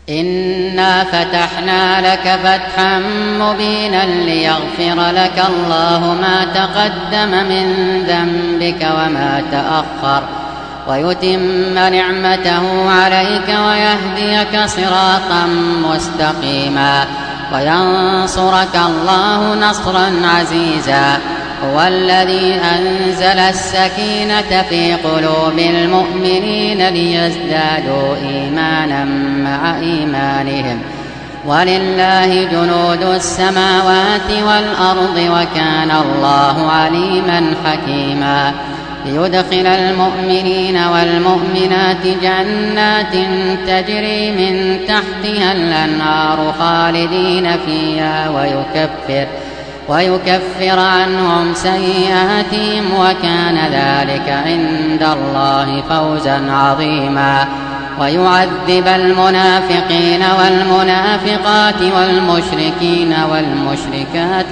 إنا فتحنا لك فتحا مبينا ليغفر لك الله ما تقدم من ذنبك وما تأخر ويتم نعمته عليك ويهديك صراطا مستقيما وينصرك الله نصرا عزيزا. هو الذي أنزل السكينة في قلوب المؤمنين ليزدادوا إيمانا مع إيمانهم ولله جنود السماوات والأرض وكان الله عليما حكيما. ليدخل المؤمنين والمؤمنات جنات تجري من تحتها الأنهار خالدين فيها ويكفر عنهم سيئاتهم وكان ذلك عند الله فوزا عظيما. ويعذب المنافقين والمنافقات والمشركين والمشركات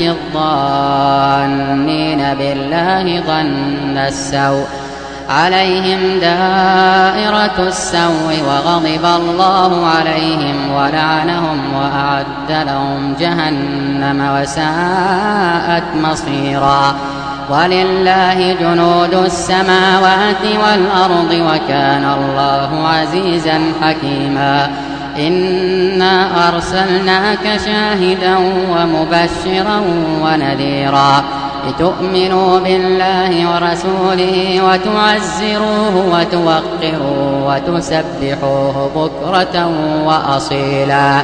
الظانين بالله ظن السوء عليهم دائرة السوء وغضب الله عليهم ولعنهم وأعد لهم جهنم وساءت مصيرا. ولله جنود السماوات والأرض وكان الله عزيزا حكيما. إنا أرسلناك شاهدا ومبشرا ونذيرا لتؤمنوا بالله ورسوله وتعزروه وتوقروه وتسبحوه بكرة وأصيلا.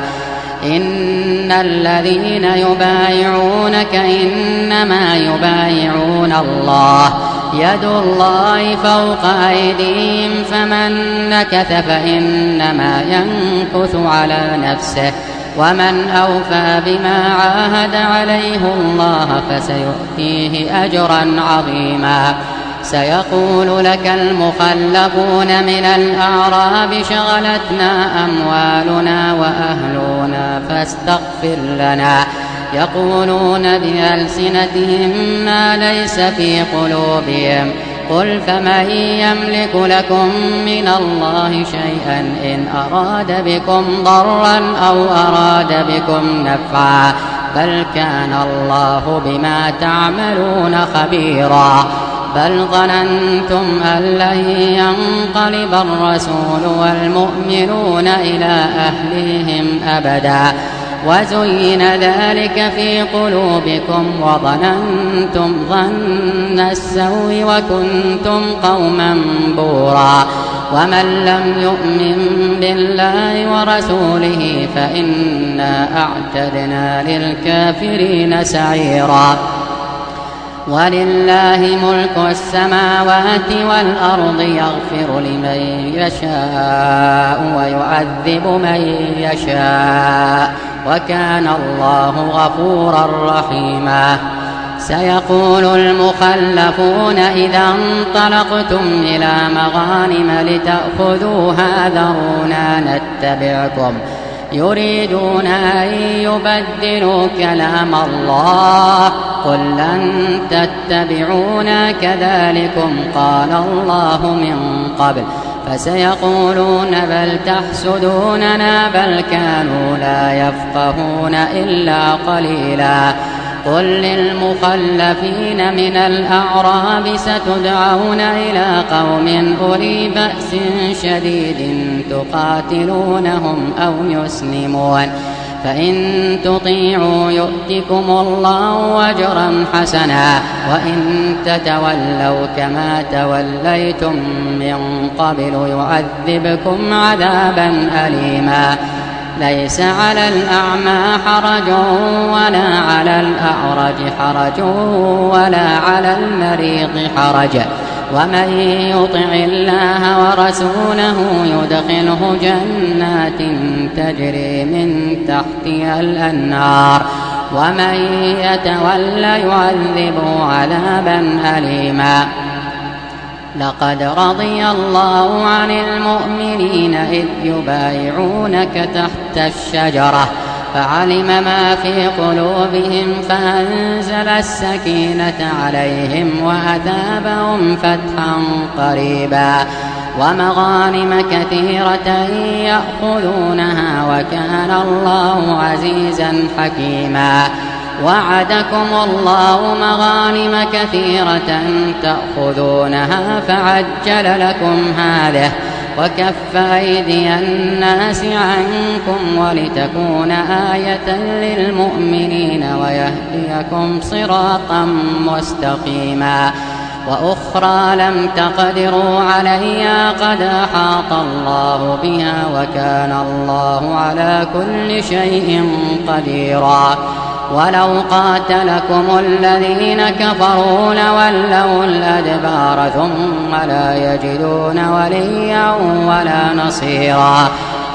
إن الذين يبايعونك إنما يبايعون الله يد الله فوق أيديهم فمن نكث فإنما ينكث على نفسه ومن أوفى بما عاهد عليه الله فسيؤتيه أجرا عظيما. سيقول لك المخلفون من الأعراب شغلتنا أموالنا وأهلنا فاستغفر لنا يقولون بألسنتهم ما ليس في قلوبهم قل فمن يملك لكم من الله شيئا إن أراد بكم ضرا أو أراد بكم نفعا بل كان الله بما تعملون خبيرا. بل ظننتم أن لن ينقلب الرسول والمؤمنون إلى أهليهم أبدا وزين ذلك في قلوبكم وظننتم ظن السوء وكنتم قوما بورا. ومن لم يؤمن بالله ورسوله فإنا أعتدنا للكافرين سعيرا. ولله ملك السماوات والأرض يغفر لمن يشاء ويعذب من يشاء وكان الله غفورا رحيما. سيقول المخلفون إذا انطلقتم إلى مغانم لتأخذوها ذرونا نتبعكم يريدون أن يبدلوا كلام الله قل لن تتبعونا كذلكم قال الله من قبل فسيقولون بل تحسدوننا بل كانوا لا يفقهون إلا قليلا. قل للمخلفين من الأعراب ستدعون إلى قوم أولي بأس شديد تقاتلونهم أو يسلمون فإن تطيعوا يؤتكم الله أجرا حسنا وإن تتولوا كما توليتم من قبل يعذبكم عذابا أليما. ليس على الأعمى حرج ولا على الأعرج حرج ولا على المريض حرج ومن يطع الله ورسوله يدخله جنات تجري من تحتها الأنهار ومن يتولى يعذبه عذابا أليما. لقد رضي الله عن المؤمنين إذ يبايعونك تحت الشجرة فعلم ما في قلوبهم فأنزل السكينة عليهم وأثابهم فتحا قريبا. ومغانم كثيرة يأخذونها وكان الله عزيزا حكيما. وعدكم الله مغانم كثيرة تأخذونها فعجل لكم هذه وكف أيدي الناس عنكم ولتكون آية للمؤمنين ويهديكم صراطا مستقيما. وأخرى لم تقدروا عليها قد أحاط الله بها وكان الله على كل شيء قديرا. ولو قاتلكم الذين كفروا لولوا الأدبار ثم لا يجدون وليا ولا نصيرا.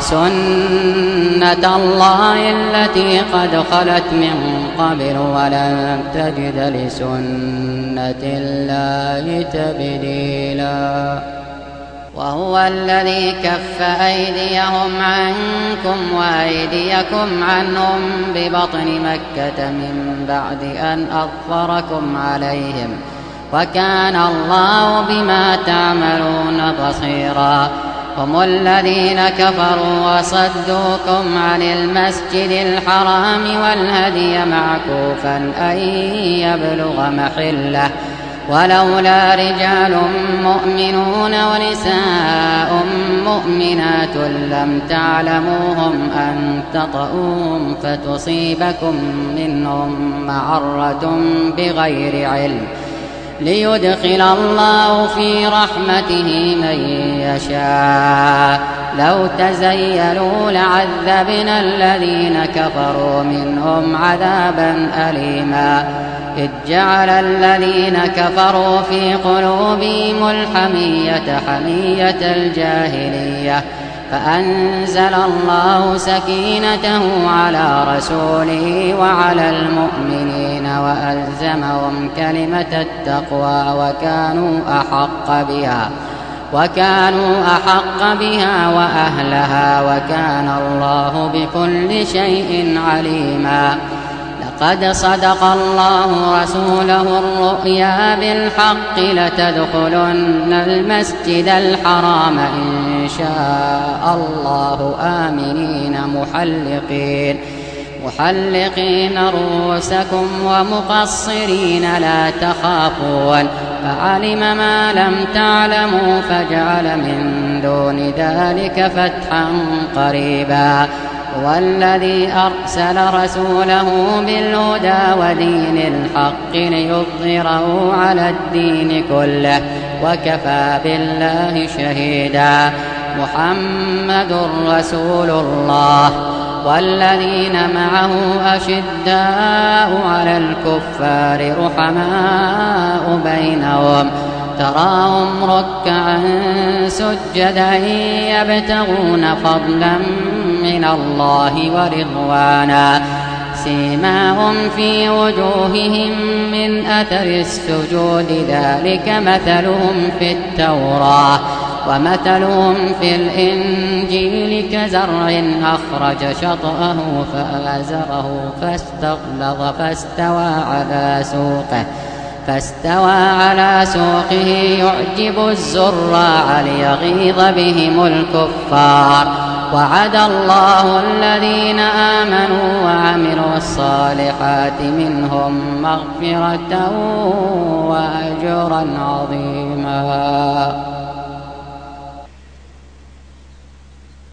سنة الله التي قد خلت من قبل ولن تجد لسنة الله تبديلا. وهو الذي كف أيديهم عنكم وأيديكم عنهم ببطن مكة من بعد أن أظفركم عليهم وكان الله بما تعملون بصيرا. هم الذين كفروا وصدوكم عن المسجد الحرام والهدي معكوفا أن يبلغ محله ولولا رجال مؤمنون ونساء مؤمنات لم تعلموهم أن تطؤوهم فتصيبكم منهم معرة بغير علم ليدخل الله في رحمته من يشاء. لو تزيلوا لعذبنا الذين كفروا منهم عذابا أليما. إذ جعل الذين كفروا في قلوبهم الحمية حمية الجاهلية فأنزل الله سكينته على رسوله وعلى المؤمنين وألزمهم كلمة التقوى وكانوا أحق بها وأهلها وكان الله بكل شيء عليما. لقد صدق الله رسوله الرؤيا بالحق لتدخلن المسجد الحرام إن شاء الله آمنين محلقين رؤوسكم ومقصرين لا تخافون فعلم ما لم تعلموا فجعل من دون ذلك فتحا قريبا. والذي أرسل رسوله بالهدى ودين الحق ليظهره على الدين كله وكفى بالله شهيدا. محمد رسول الله والذين معه أشداء على الكفار رحماء بينهم تراهم ركعا سجدا يبتغون فضلا من الله ورضوانا سيماهم في وجوههم من أثر السجود ذلك مثلهم في التوراة ومثلهم في الإنجيل كزرع أخرج شطأه فآزره فاستغلظ فاستوى على سوقه يعجب الزراع ليغيظ بهم الكفار. وعد الله الذين آمنوا وعملوا الصالحات منهم مغفرة وأجرا عظيما.